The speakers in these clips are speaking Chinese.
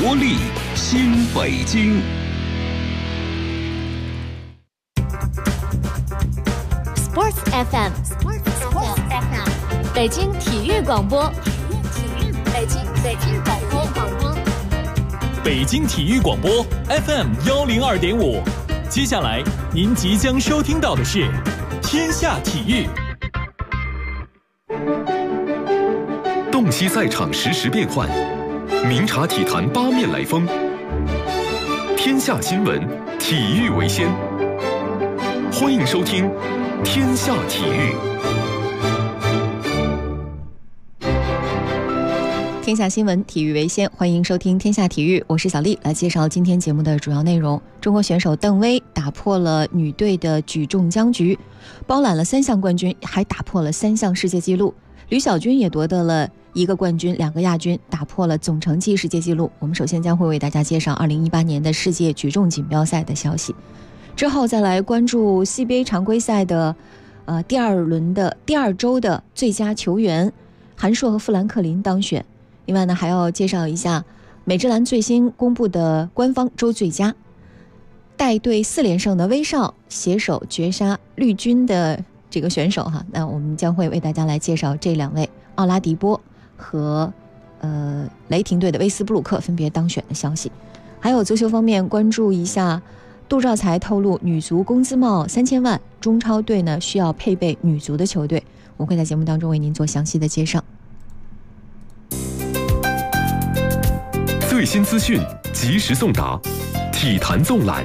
活力新北京。 Sports FM， 北京体育广播，北京体育广播 FM 102.5。接下来您即将收听到的是《天下体育》。 洞悉赛场实时变幻，明察体坛八面来风。天下新闻，体育为先。欢迎收听《天下体育》。 天下新闻，体育为先，欢迎收听天下体育，我是小丽，来介绍今天节目的主要内容。中国选手邓薇打破了女队的举重僵局，包揽了3项冠军，还打破了3项世界纪录。吕小军也夺得了1个冠军2个亚军，打破了总成绩世界纪录。我们首先将会为大家介绍2018年的世界举重锦标赛的消息，之后再来关注 CBA 常规赛的第二周的最佳球员，韩硕和富兰克林当选。另外呢，还要介绍一下美职篮最新公布的官方周最佳，带队4连胜的威少携手绝杀绿军的这个选手哈。那我们将会为大家来介绍这2位奥拉迪波和雷霆队的威斯布鲁克分别当选的消息。还有足球方面，关注一下杜兆才透露女足工资帽3000万，中超队呢需要配备女足的球队，我会在节目当中为您做详细的介绍。 最新资讯及时送达，体坛纵览。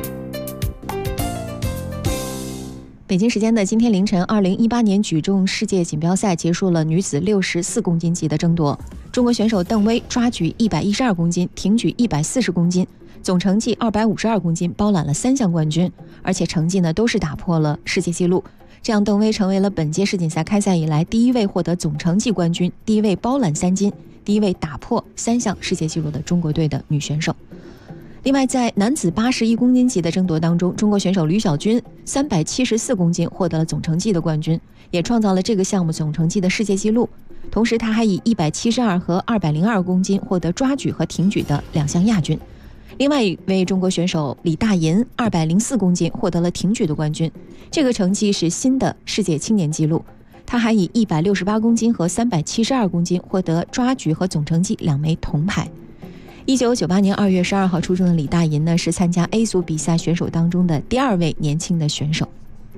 北京时间的今天凌晨，2018年举重世界锦标赛结束了女子64公斤级的争夺。中国选手邓薇抓举112公斤，挺举140公斤，总成绩252公斤，包揽了3项冠军，而且成绩呢都是打破了世界纪录。这样，邓薇成为了本届世锦赛开赛以来第1位获得总成绩冠军、第1位包揽3金、第1位打破3项世界纪录的中国队的女选手。另外，在男子81公斤级的争夺当中，中国选手吕小军374公斤获得了总成绩的冠军，也创造了这个项目总成绩的世界纪录。同时，他还以172和202公斤获得抓举和挺举的2项亚军。另外一位中国选手李大银204公斤获得了挺举的冠军，这个成绩是新的世界青年纪录。他还以168公斤和372公斤获得抓举和总成绩2枚铜牌。1998年2月12号出生的李大银呢，是参加 A 组比赛选手当中的第2位年轻的选手。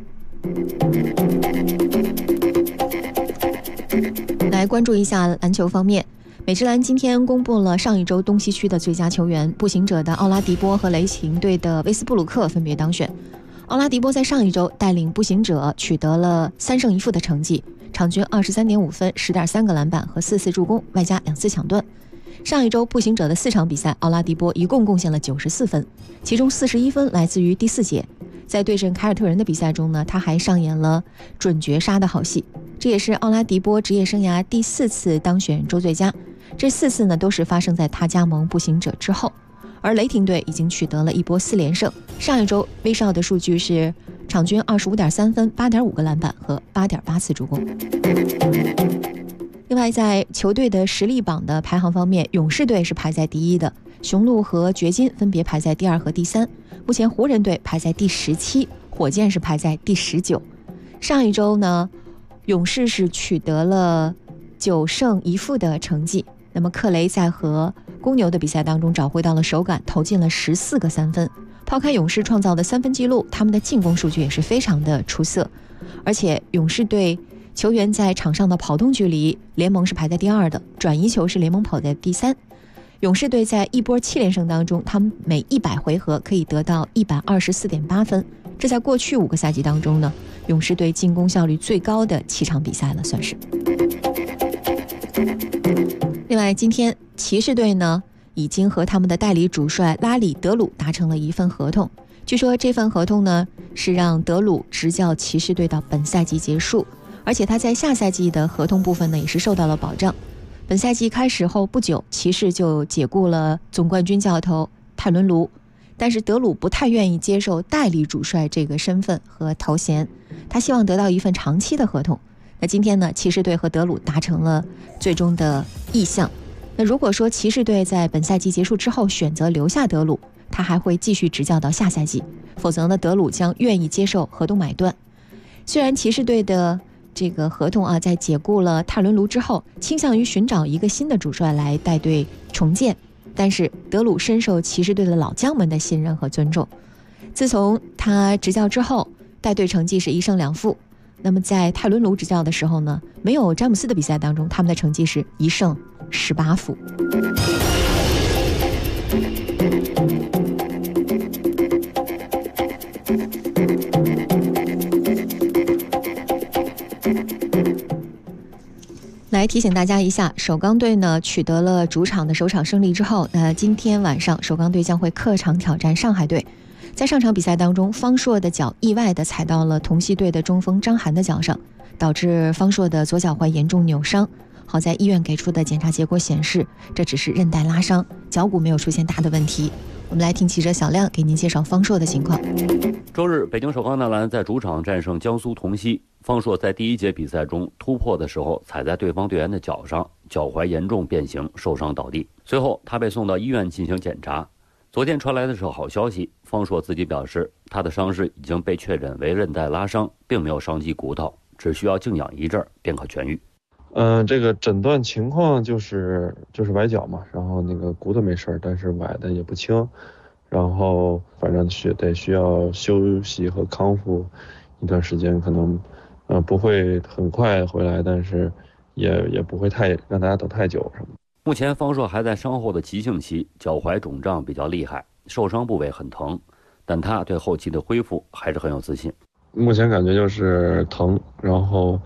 来关注一下篮球方面，美职篮今天公布了上一周东西区的最佳球员，步行者的奥拉迪波和雷霆队的威斯布鲁克分别当选。奥拉迪波在上一周带领步行者取得了3胜1负的成绩，场均23.5分、10.3个篮板和4次助攻，外加2次抢断。上一周步行者的4场比赛，奥拉迪波一共贡献了94分，其中41分来自于第4节。在对阵凯尔特人的比赛中呢，他还上演了准绝杀的好戏。这也是奥拉迪波职业生涯第4次当选周最佳，这4次呢都是发生在他加盟步行者之后。而雷霆队已经取得了一波4连胜，上一周威少的数据是场均25.3分、8.5个篮板和8.8次助攻。另外，在球队的实力榜的排行方面，勇士队是排在第1的，雄鹿和掘金分别排在第2和第3。目前湖人队排在第17，火箭是排在第19。上一周呢，勇士是取得了9胜1负的成绩。那么克雷在和公牛的比赛当中找回到了手感，投进了14个3分。抛开勇士创造的3分纪录，他们的进攻数据也是非常的出色。而且勇士队球员在场上的跑动距离，联盟是排在第2的，转移球是联盟跑在第3。勇士队在一波7连胜当中，他们每100回合可以得到124.8分，这在过去5个赛季当中呢，勇士队进攻效率最高的7场比赛了，算是。另外，今天骑士队呢已经和他们的代理主帅拉里·德鲁达成了一份合同，据说这份合同呢是让德鲁执教骑士队到本赛季结束，而且他在下赛季的合同部分呢也是受到了保障。本赛季开始后不久，骑士就解雇了总冠军教头泰伦卢，但是德鲁不太愿意接受代理主帅这个身份和头衔，他希望得到一份长期的合同。那今天呢，骑士队和德鲁达成了最终的意向， 那如果说骑士队在本赛季结束之后选择留下德鲁，他还会继续执教到下赛季，否则呢，德鲁将愿意接受合同买断。虽然骑士队的这个合同在解雇了泰伦卢之后，倾向于寻找一个新的主帅来带队重建，但是德鲁深受骑士队的老将们的信任和尊重。自从他执教之后，带队成绩是1胜2负。那么在泰伦卢执教的时候呢，没有詹姆斯的比赛当中，他们的成绩是1胜18负。来提醒大家一下，首钢队呢取得了主场的首场胜利之后，今天晚上首钢队将会客场挑战上海队。在上场比赛当中，方硕的脚意外地踩到了同曦队的中锋张涵的脚上，导致方硕的左脚踝严重扭伤。好在医院给出的检查结果显示，这只是韧带拉伤，脚骨没有出现大的问题。我们来听记者小亮给您介绍方硕的情况。 周日，北京首钢男篮在主场战胜江苏同曦。方硕在第一节比赛中突破的时候踩在对方队员的脚上，脚踝严重变形，受伤倒地。随后他被送到医院进行检查。昨天传来的是好消息，方硕自己表示，他的伤势已经被确诊为韧带拉伤，并没有伤及骨头，只需要静养一阵便可痊愈。 这个诊断情况就是崴脚嘛，然后那个骨头没事，但是崴的也不轻，然后反正需要休息和康复一段时间，可能不会很快回来，但是也不会让大家等太久什么。 目前方硕还在伤后的急性期，脚踝肿胀比较厉害，受伤部位很疼，但他对后期的恢复还是很有自信。 目前感觉就是疼，然后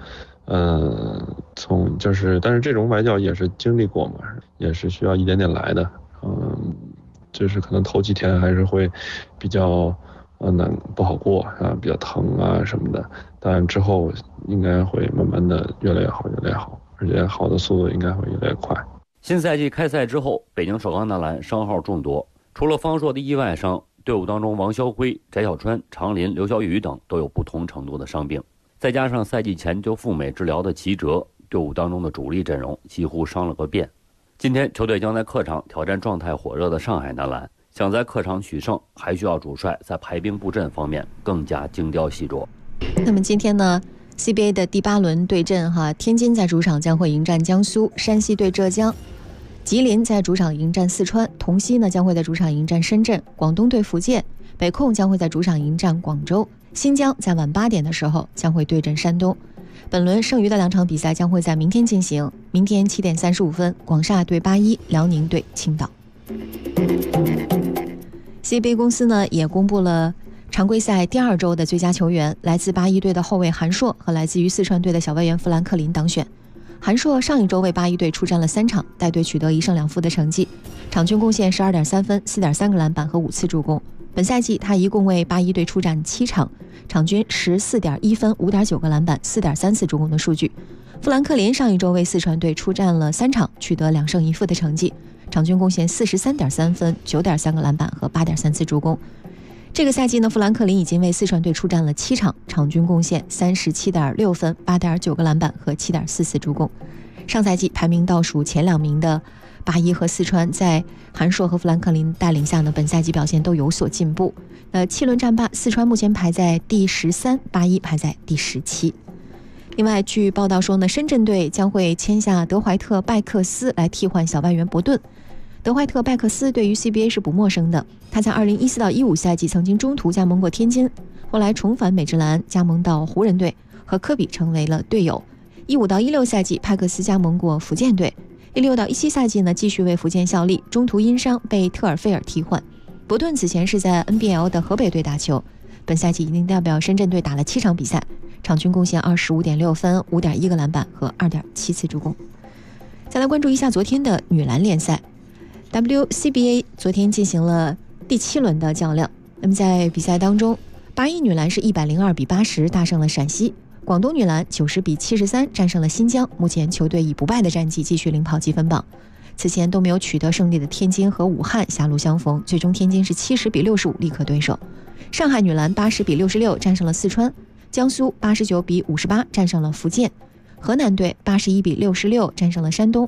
但是这种崴脚也是经历过嘛，也是需要一点点来的，就是可能头几天还是会比较不好过比较疼什么的，但之后应该会慢慢的越来越好，而且好的速度应该会越来越快。 新赛季开赛之后，北京首钢男篮伤号众多，除了方硕的意外伤，队伍当中王潇辉、翟小川、常林、刘晓宇等都有不同程度的伤病，再加上赛季前就赴美治疗的齐哲，队伍当中的主力阵容几乎伤了个遍。今天球队将在客场挑战状态火热的上海男篮，想在客场取胜，还需要主帅在排兵布阵方面更加精雕细琢。 那么今天呢 CBA 的第8轮对阵天津在主场将会迎战江苏，山西对浙江，吉林在主场迎战四川，同曦呢将会在主场迎战深圳，广东对福建，北控将会在主场迎战广州，新疆在晚8点的时候将会对阵山东。本轮剩余的2场比赛将会在明天进行，明天7点35分，广厦对81，辽宁对青岛。CBA 公司呢也公布了常规赛第2周的最佳球员，来自81队的后卫韩硕和来自于四川队的小外援富兰克林当选。韩硕上一周为81队出战了3场，带队取得1胜2负的成绩，场均贡献 12.3 分、4.3个篮板和5次助攻。本赛季他一共为81队出战7场，场均 14.1 分、5.9个篮板、4.3次助攻的数据。富兰克林上一周为四川队出战了3场，取得2胜1负的成绩，场均贡献 43.3 分、9.3个篮板和 8.3次助攻。这个赛季呢，富兰克林已经为四川队出战了7场，场均贡献 37.6 分、8.9个篮板和 7.4次助攻。上赛季排名倒数前2名的81和四川，在韩硕和富兰克林带领下呢，本赛季表现都有所进步。7轮战罢，四川目前排在第13， 81排在第17。另外，据报道说呢，深圳队将会签下德怀特·拜克斯来替换小外援伯顿。德怀特·拜克斯对于 CBA 是不陌生的，他在2014到15赛季曾经中途加盟过天津，后来重返美职篮，加盟到湖人队，和科比成为了队友。15到16赛季，派克斯加盟过福建队。16到17赛季呢，继续为福建效力，中途因伤被特尔菲尔替换。伯顿此前是在 NBL 的河北队打球，本赛季已经代表深圳队打了7场比赛，场均贡献 25.6 分、5.1个篮板和 2.7 次助攻。再来关注一下昨天的女篮联赛。WCBA 昨天进行了第7轮的较量，那么在比赛当中，81女篮是102比80大胜了陕西，广东女篮90比73战胜了新疆，目前球队以不败的战绩继续领跑积分榜。此前都没有取得胜利的天津和武汉狭路相逢，最终天津是70比65力克对手。上海女篮80比66战胜了四川，江苏89比58战胜了福建，河南队81比66战胜了山东，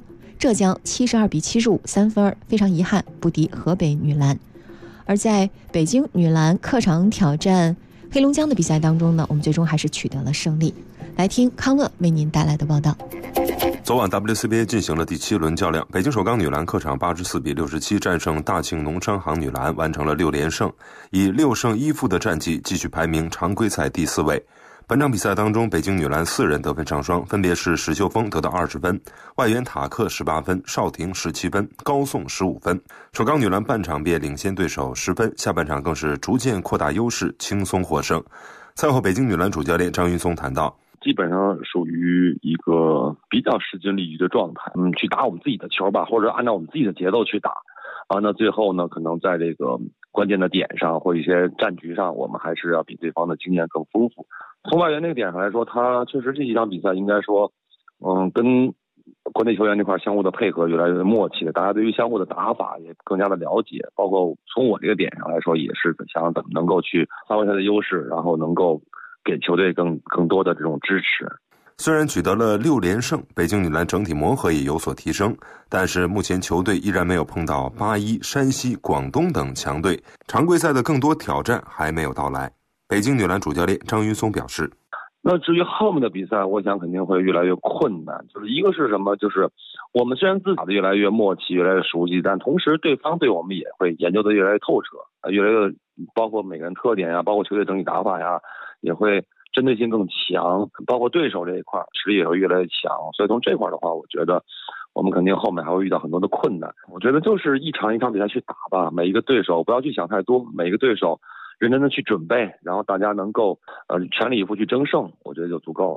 浙江72比75，3分，非常遗憾不敌河北女篮。而在北京女篮客场挑战黑龙江的比赛当中呢，我们最终还是取得了胜利。来听康乐为您带来的报道。 昨晚 WCBA 进行了第7轮较量，北京首钢女篮客场84比67战胜大庆农商行女篮，完成了6连胜，以6胜1负的战绩继续排名常规赛第4位。本场比赛当中，北京女篮4人得分上双，分别是史秀峰得到20分，外援塔克18分，邵婷17分，高颂15分。首钢女篮半场便领先对手10分，下半场更是逐渐扩大优势，轻松获胜。赛后，北京女篮主教练张云松谈到， 基本上属于一个比较势均力敌的状态，去打我们自己的球吧，或者按照我们自己的节奏去打啊。那最后呢，可能在这个关键的点上或一些战局上，我们还是要比对方的经验更丰富。从外援那个点上来说，他确实这几场比赛应该说，跟国内球员这块相互的配合越来越默契的，大家对于相互的打法也更加的了解，包括从我这个点上来说，也是想怎么能够去发挥他的优势，然后能够给球队更多的这种支持。 虽然取得了6连胜，北京女篮整体磨合也有所提升，但是目前球队依然没有碰到81、山西、广东等强队，常规赛的更多挑战还没有到来。北京女篮主教练张云松表示， 那至于后面的比赛，我想肯定会越来越困难。就是一个是什么，就是我们虽然自己打得越来越默契，越来越熟悉，但同时对方对我们也会研究得越来越透彻，越来越包括每个人特点呀，包括球队整体打法呀，也会针对性更强，包括对手这一块实力也会越来越强。所以从这块的话，我觉得我们肯定后面还会遇到很多的困难。我觉得就是一场一场比赛去打吧，每一个对手不要去想太多，每一个对手认真的去准备，然后大家能够全力以赴去争胜，我觉得就足够了。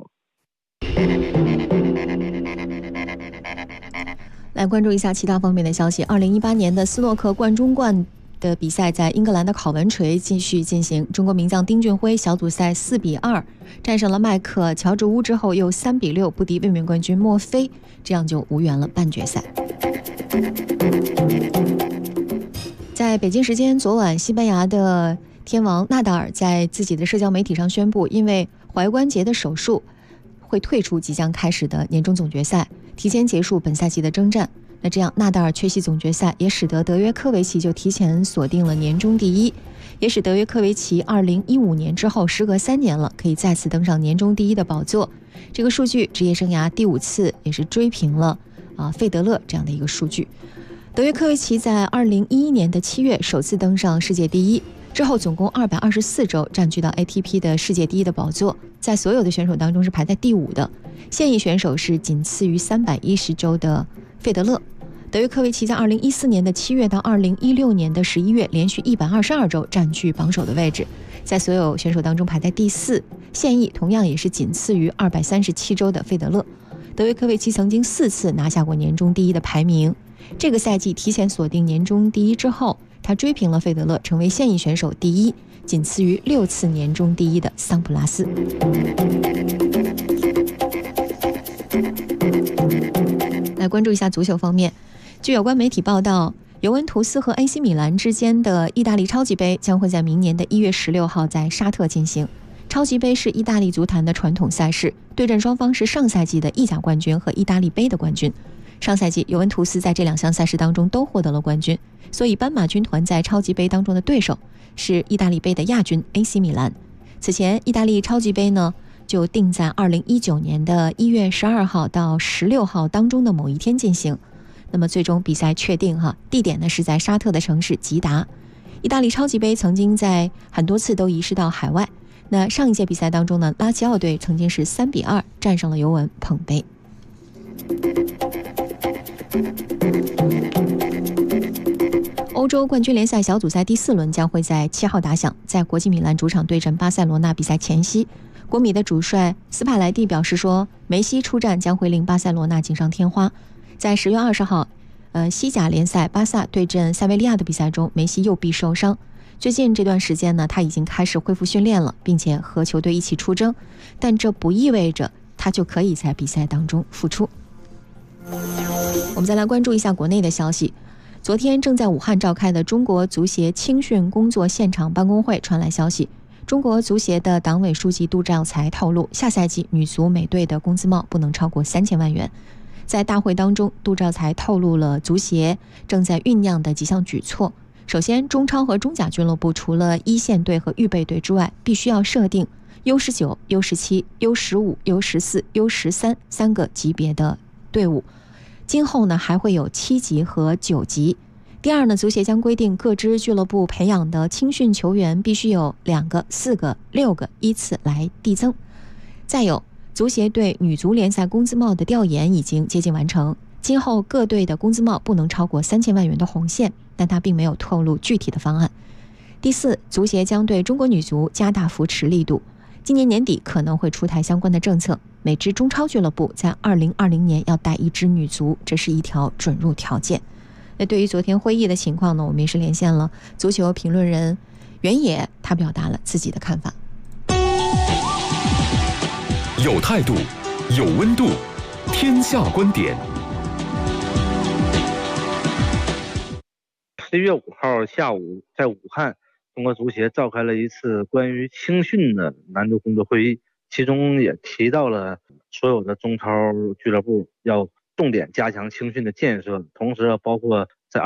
来关注一下其他方面的消息。2018年的斯诺克冠中冠的比赛在英格兰的考文垂继续进行，中国名将丁俊晖小组赛4比2战胜了麦克乔治乌之后，又3比6不敌卫冕冠军墨菲，这样就无缘了半决赛。在北京时间昨晚，西班牙的天王纳达尔在自己的社交媒体上宣布，因为踝关节的手术会退出即将开始的年终总决赛，提前结束本赛季的征战。那这样纳达尔缺席总决赛，也使得德约科维奇就提前锁定了年终第一，也使德约科维奇2015年之后时隔3年了，可以再次登上年终第一的宝座。这个数据职业生涯第5次，也是追平了费德勒这样的一个数据。德约科维奇在2011年的7月首次登上世界第一，之后总共224周占据到 ATP 的世界第一的宝座，在所有的选手当中是排在第5的，现役选手是仅次于310周的费德勒。德约科维奇在2014年的7月到2016年的11月连续122周占据榜首的位置，在所有选手当中排在第4，现役同样也是仅次于237周的费德勒。德约科维奇曾经4次拿下过年终第一的排名，这个赛季提前锁定年终第一之后，他追平了费德勒，成为现役选手第一，仅次于6次年终第一的桑普拉斯。来关注一下足球方面，据有关媒体报道，尤文图斯和 AC 米兰之间的意大利超级杯将会在明年的1月16号在沙特进行。超级杯是意大利足坛的传统赛事，对阵双方是上赛季的意甲冠军和意大利杯的冠军。上赛季尤文图斯在这2项赛事当中都获得了冠军，所以斑马军团在超级杯当中的对手是意大利杯的亚军 AC 米兰。此前意大利超级杯呢就定在2019年的1月12号到16号当中的某一天进行。那么最终比赛确定地点呢是在沙特的城市吉达。意大利超级杯曾经在很多次都移师到海外，那上一届比赛当中呢，拉齐奥队曾经是3比2战胜了尤文捧杯。欧洲冠军联赛小组赛第4轮将会在7号打响，在国际米兰主场对阵巴塞罗那比赛前夕，国米的主帅斯帕莱蒂表示说，梅西出战将会令巴塞罗那锦上添花。在10月20号西甲联赛巴萨对阵塞维利亚的比赛中，梅西右臂受伤，最近这段时间呢，他已经开始恢复训练了，并且和球队一起出征，但这不意味着他就可以在比赛当中复出。我们再来关注一下国内的消息。昨天正在武汉召开的中国足协青训工作现场办公会传来消息，中国足协的党委书记杜兆才透露，下赛季女足每队的工资帽不能超过3000万元。 在大会当中，杜兆才透露了足协正在酝酿的几项举措。首先，中超和中甲俱乐部除了一线队和预备队之外，必须要设定 U19、U17、U15、U14、U13 3个级别的队伍。今后呢，还会有7级和9级。第二呢，足协将规定各支俱乐部培养的青训球员必须有2个、4个、6个，依次来递增。再有，足协对女足联赛工资帽的调研已经接近完成，今后各队的工资帽不能超过3000万元的红线，但他并没有透露具体的方案。第四，足协将对中国女足加大扶持力度，今年年底可能会出台相关的政策，每支中超俱乐部在2020年要带1支女足，这是一条准入条件。那对于昨天会议的情况呢，我们也是连线了足球评论人袁野，他表达了自己的看法。 有态度，有温度，天下观点。 11月5号下午，在武汉，中国足协召开了一次关于青训的难度工作会议，其中也提到了所有的中超俱乐部要重点加强青训的建设，同时包括在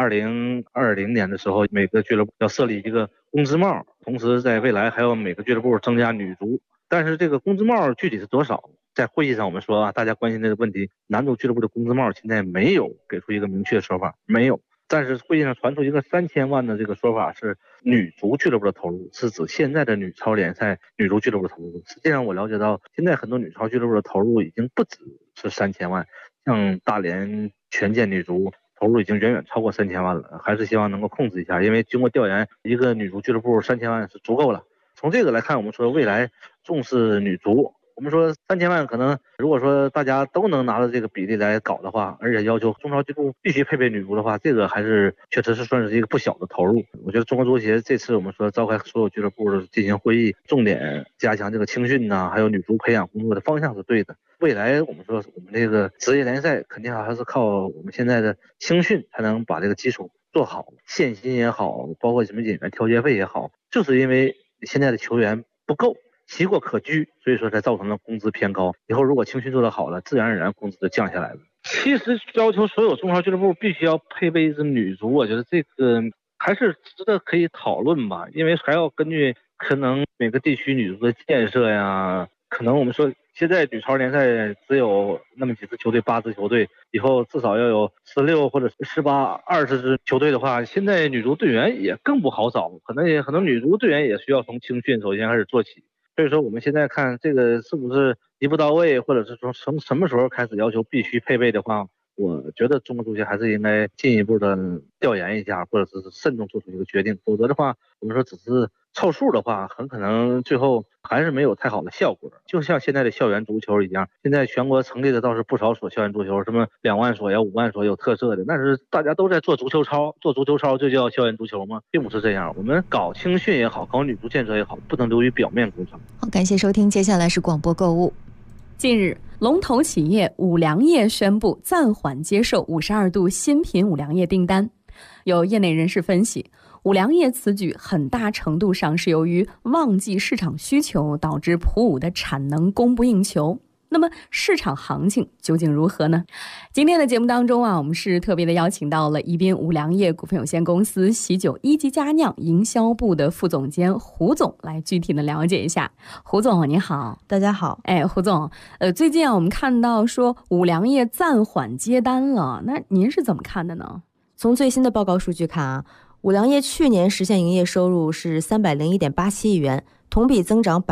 2020年的时候，每个俱乐部要设立一个工资帽，同时在未来还要每个俱乐部增加女足。但是这个工资帽具体是多少，在会议上我们说大家关心这个问题，男足俱乐部的工资帽现在没有给出一个明确的说法，没有。但是会议上传出一个3000万的这个说法，是女足俱乐部的投入，是指现在的女超联赛女足俱乐部的投入。实际上我了解到，现在很多女超俱乐部的投入已经不只是3000万，像大连权健女足投入已经远远超过3000万了，还是希望能够控制一下，因为经过调研，一个女足俱乐部3000万是足够了。从这个来看，我们说未来重视女足，我们说3000万可能如果说大家都能拿着这个比例来搞的话，而且要求中超俱乐部必须配备女足的话，这个还是确实是算是一个不小的投入。我觉得中国足协这次我们说召开所有俱乐部的进行会议，重点加强这个青训还有女足培养工作的方向是对的。未来我们说我们这个职业联赛肯定还是靠我们现在的青训才能把这个基础做好，限薪也好，包括什么演员调节费也好，就是因为现在的球员不够，奇货可居，所以说才造成了工资偏高。以后如果青训做得好了，自然而然工资就降下来了。其实要求所有中超俱乐部必须要配备一支女足，我觉得这个还是值得可以讨论吧，因为还要根据可能每个地区女足的建设呀，可能我们说现在女超联赛只有那么几支球队，8支球队，以后至少要有16或者18、20支球队的话，现在女足队员也更不好找，可能女足队员也需要从青训首先开始做起。所以说我们现在看这个是不是一步到位，或者是说从什么时候开始要求必须配备的话，我觉得中国足协还是应该进一步的调研一下，或者是慎重做出一个决定，否则的话我们说只是凑数的话，很可能最后还是没有太好的效果。就像现在的校园足球一样，现在全国成立的倒是不少所校园足球，什么2万所呀、5万所有特色的，但是大家都在做足球超，做足球超就叫校园足球吗？并不是这样。我们搞青训也好，搞女足建设也好，不能流于表面工程。 好，感谢收听，接下来是广播购物。 近日，龙头企业五粮液宣布暂缓接受52度新品五粮液订单。有业内人士分析，五粮液此举很大程度上是由于旺季市场需求导致普五的产能供不应求。那么市场行情究竟如何呢？今天的节目当中我们是特别的邀请到了宜宾五粮液股份有限公司喜酒一级佳酿营销部的副总监胡总来具体的了解一下。胡总您好。 大家好。 胡总，最近我们看到说五粮液暂缓接单了，那您是怎么看的呢？ 从最新的报告数据看五粮液去年实现营业收入是301.87亿元，同比增长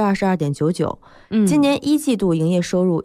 22.99%。今年一季度营业收入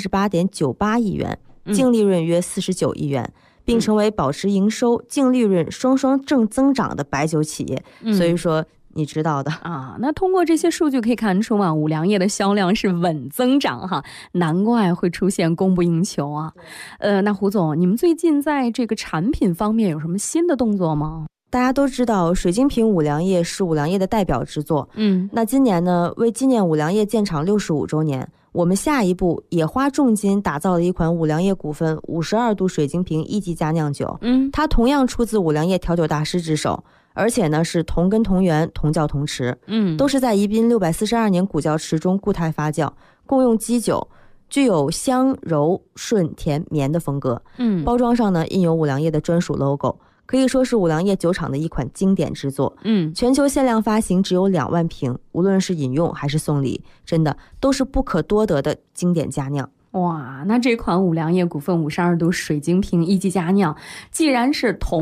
138.98亿元，净利润约49亿元，并成为保持营收、净利润双双正增长的白酒企业。所以说你知道的那通过这些数据可以看出五粮液的销量是稳增长难怪会出现供不应求那胡总，你们最近在这个产品方面有什么新的动作吗？ 大家都知道水晶瓶五粮液是五粮液的代表之作。那今年呢，为纪念五粮液建厂65周年，我们下一步也花重金打造了一款五粮液股份52度水晶瓶一级佳酿酒。它同样出自五粮液调酒大师之手，而且呢是同根同源同窖同池，都是在宜宾642年古窖池中固态发酵，共用基酒、 具有香柔顺甜绵的风格。包装上呢印有五粮液的专属 logo， 可以说是五粮液酒厂的一款经典之作。全球限量发行只有2万瓶，无论是饮用还是送礼，真的都是不可多得的经典佳酿。 哇，那这款五粮液股份52度水晶瓶一级佳酿，既然是同